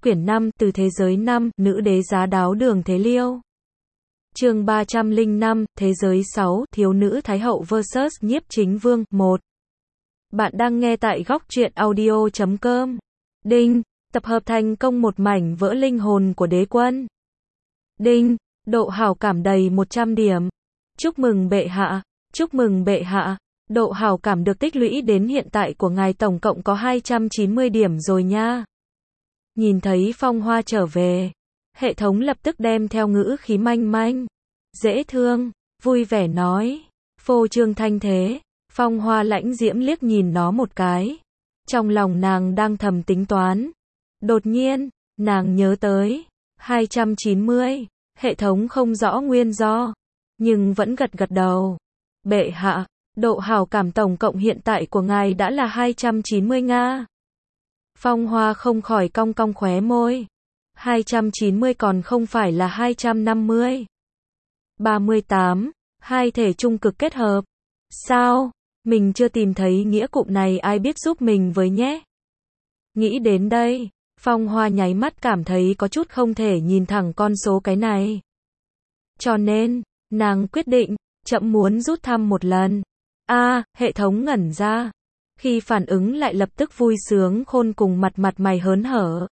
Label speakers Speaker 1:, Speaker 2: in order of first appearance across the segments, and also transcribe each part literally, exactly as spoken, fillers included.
Speaker 1: quyển năm, từ thế giới năm, nữ đế giá đáo Đường Thế Liêu. Chương ba trăm lẻ năm, thế giới sáu, thiếu nữ Thái hậu versus nhiếp chính vương, một. Bạn đang nghe tại góc truyện audio chấm com. Đinh, tập hợp thành công một mảnh vỡ linh hồn của đế quân. Đinh, độ hảo cảm đầy một trăm điểm. Chúc mừng bệ hạ, chúc mừng bệ hạ. Độ hảo cảm được tích lũy đến hiện tại của ngài tổng cộng có hai trăm chín mươi điểm rồi nha. Nhìn thấy Phong Hoa trở về, hệ thống lập tức đem theo ngữ khí manh manh, dễ thương, vui vẻ nói, phô trương thanh thế. Phong Hoa lãnh diễm liếc nhìn nó một cái. Trong lòng nàng đang thầm tính toán. Đột nhiên, nàng nhớ tới, hai trăm chín mươi, hệ thống không rõ nguyên do, nhưng vẫn gật gật đầu. Bệ hạ, độ hảo cảm tổng cộng hiện tại của ngài đã là hai trăm chín mươi nga. Phong Hoa không khỏi cong cong khóe môi. hai trăm chín mươi còn không phải là hai trăm năm mươi. ba mươi tám, hai thể trung cực kết hợp. Sao? Mình chưa tìm thấy nghĩa cụm này, ai biết giúp mình với nhé. Nghĩ đến đây, Phong Hoa nháy mắt cảm thấy có chút không thể nhìn thẳng con số cái này. Cho nên, nàng quyết định, chậm muốn rút thăm một lần. A, à, hệ thống ngẩn ra. Khi phản ứng lại lập tức vui sướng khôn cùng mặt mặt mày hớn hở.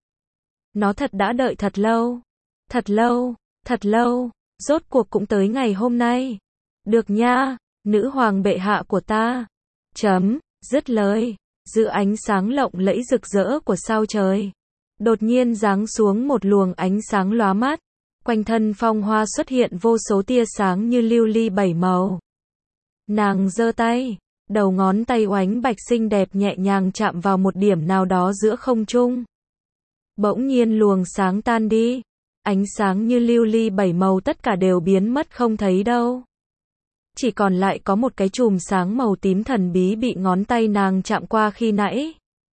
Speaker 1: Nó thật đã đợi thật lâu. Thật lâu, thật lâu, rốt cuộc cũng tới ngày hôm nay. Được nha, nữ hoàng bệ hạ của ta. Chấm, dứt lời. Giữa ánh sáng lộng lẫy rực rỡ của sao trời, đột nhiên giáng xuống một luồng ánh sáng lóa mắt. Quanh thân Phong Hoa xuất hiện vô số tia sáng như lưu ly bảy màu. Nàng giơ tay, đầu ngón tay oánh bạch xinh đẹp nhẹ nhàng chạm vào một điểm nào đó giữa không trung. Bỗng nhiên luồng sáng tan đi, ánh sáng như lưu ly bảy màu tất cả đều biến mất không thấy đâu. Chỉ còn lại có một cái chùm sáng màu tím thần bí bị ngón tay nàng chạm qua khi nãy.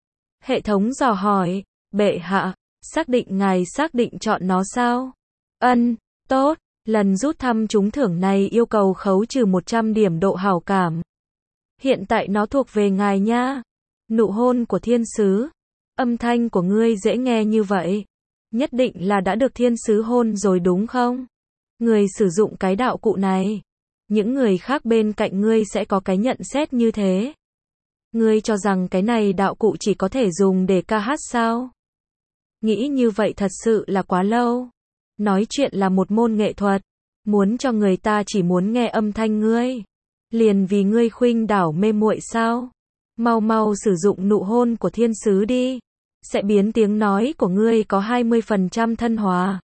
Speaker 1: Hệ thống dò hỏi, bệ hạ, xác định ngài xác định chọn nó sao? Ân, tốt, lần rút thăm trúng thưởng này yêu cầu khấu trừ một trăm điểm độ hảo cảm. Hiện tại nó thuộc về ngài nha. Nụ hôn của thiên sứ. Âm thanh của ngươi dễ nghe như vậy. Nhất định là đã được thiên sứ hôn rồi đúng không? Người sử dụng cái đạo cụ này. Những người khác bên cạnh ngươi sẽ có cái nhận xét như thế. Ngươi cho rằng cái này đạo cụ chỉ có thể dùng để ca hát sao? Nghĩ như vậy thật sự là quá lâu. Nói chuyện là một môn nghệ thuật. Muốn cho người ta chỉ muốn nghe âm thanh ngươi. Liền vì ngươi khuynh đảo mê muội sao? Mau mau sử dụng nụ hôn của thiên sứ đi. Sẽ biến tiếng nói của ngươi có hai mươi phần trăm thân hòa,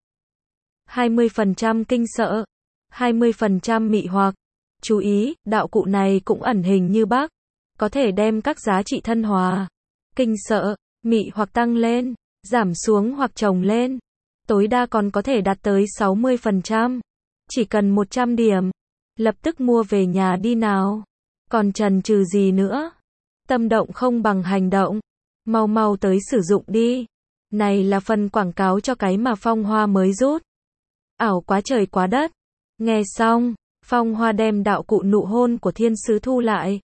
Speaker 1: hai mươi phần trăm kinh sợ, hai mươi phần trăm mị hoặc. Chú ý, đạo cụ này cũng ẩn hình như bác. Có thể đem các giá trị thân hòa, kinh sợ, mị hoặc tăng lên, giảm xuống hoặc chồng lên. Tối đa còn có thể đạt tới sáu mươi phần trăm. Chỉ cần một trăm điểm. Lập tức mua về nhà đi nào. Còn chần chừ gì nữa? Tâm động không bằng hành động. Mau mau tới sử dụng đi. Này là phần quảng cáo cho cái mà Phong Hoa mới rút. Ảo quá trời quá đất. Nghe xong, Phong Hoa đem đạo cụ nụ hôn của thiên sứ thu lại.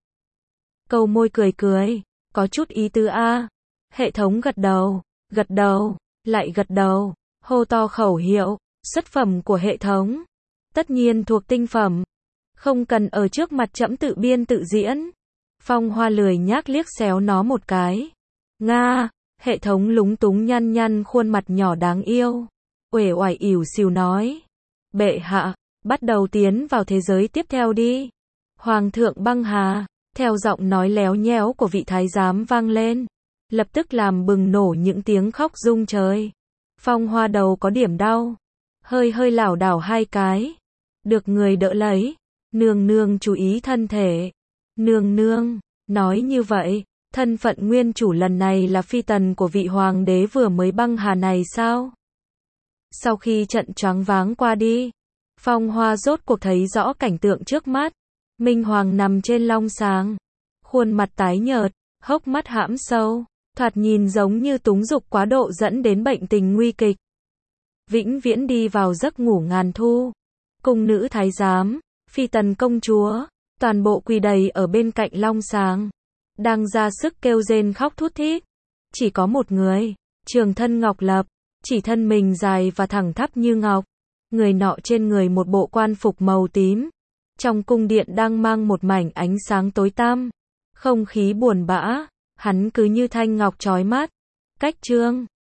Speaker 1: Câu môi cười cười. Có chút ý tứ a. Hệ thống gật đầu, gật đầu, lại gật đầu. Hô to khẩu hiệu, xuất phẩm của hệ thống. Tất nhiên thuộc tinh phẩm. Không cần ở trước mặt trẫm tự biên tự diễn. Phong Hoa lười nhác liếc xéo nó một cái. Nga, hệ thống lúng túng nhăn nhăn khuôn mặt nhỏ đáng yêu. Uể oải ỉu xìu nói. Bệ hạ, bắt đầu tiến vào thế giới tiếp theo đi. Hoàng thượng băng hà, theo giọng nói léo nhéo của vị thái giám vang lên. Lập tức làm bừng nổ những tiếng khóc rung trời. Phong Hoa đầu có điểm đau. Hơi hơi lảo đảo hai cái. Được người đỡ lấy. Nương nương chú ý thân thể. Nương nương, nói như vậy, thân phận nguyên chủ lần này là phi tần của vị hoàng đế vừa mới băng hà này sao? Sau khi trận choáng váng qua đi, Phong Hoa rốt cuộc thấy rõ cảnh tượng trước mắt. Minh Hoàng nằm trên long sàng, khuôn mặt tái nhợt, hốc mắt hãm sâu, thoạt nhìn giống như túng dục quá độ dẫn đến bệnh tình nguy kịch. Vĩnh viễn đi vào giấc ngủ ngàn thu. Cung nữ thái giám, phi tần công chúa, toàn bộ quỳ đầy ở bên cạnh long sàng, đang ra sức kêu rên khóc thút thít. Chỉ có một người, Trường Thân Ngọc Lập, chỉ thân mình dài và thẳng thắp như ngọc. Người nọ trên người một bộ quan phục màu tím. Trong cung điện đang mang một mảnh ánh sáng tối tăm. Không khí buồn bã, hắn cứ như thanh ngọc chói mắt. Cách chương